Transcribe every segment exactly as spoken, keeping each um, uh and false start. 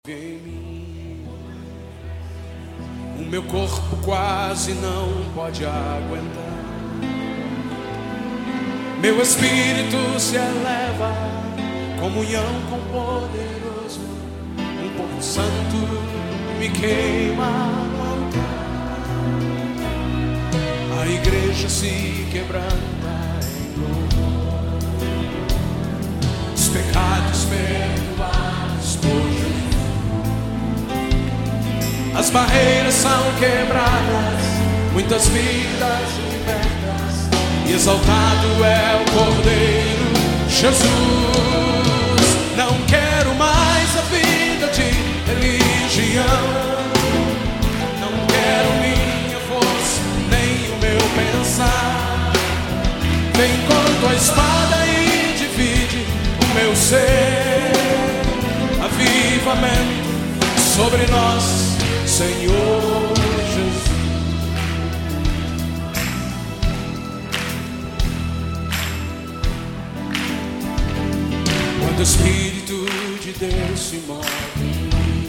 em mim. O meu corpo quase não pode aguentar. Meu espírito se eleva, comunhão com o poderoso. Um pouco santo me queima no altar. A igreja se quebranta em louvor. Os pecados perdoados por Jesus. As barreiras são quebradas, muitas vidas libertas, e exaltado é o Cordeiro Jesus. Não quero mais a vida de religião, não quero minha força, nem o meu pensar. Vem com tua espada e divide o meu ser. Avivamento sobre nós, Senhor Jesus. Quando o Espírito de Deus se move,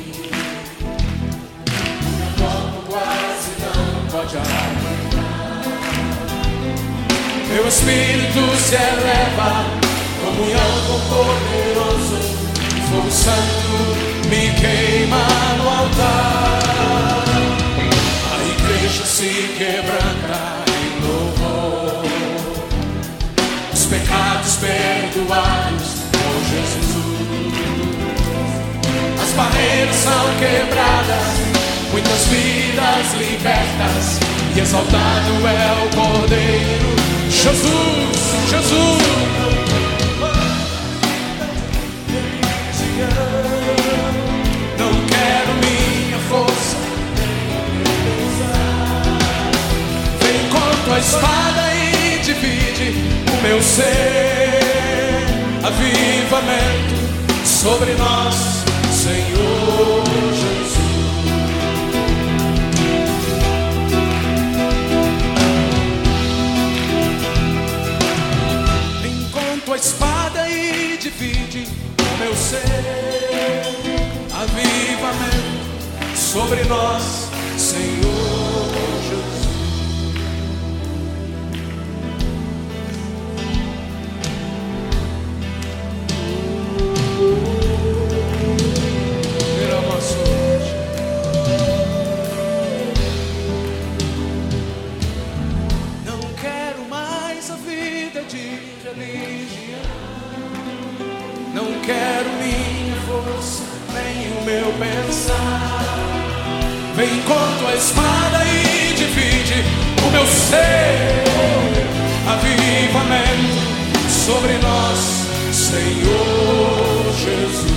meu corpo quase não pode aguentar. Meu espírito se eleva, comunhão com o poderoso. Fogo santo me queima no altar. A igreja se quebranta em louvor. Os pecados perdoados por Jesus. As barreiras são quebradas, muitas vidas libertas, e exaltado é o Cordeiro Jesus, Jesus. Não quero minha força, vem com tua espada e divide o meu ser. Avivamento sobre nós, Senhor Jesus. Vem com tua espada e divide o meu ser. Avivamento sobre nós, Senhor Jesus. Não quero mais a vida de religião, não quero minha força, nem o meu pensar. Vem com tua espada e divide o meu ser. Avivamento sobre nós, Senhor Jesus.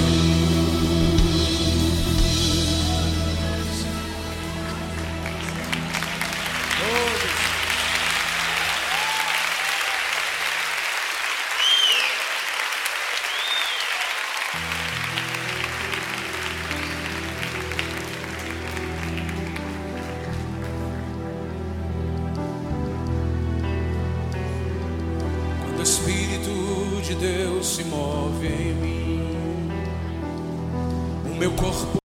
O Espírito de Deus se move em mim, o meu corpo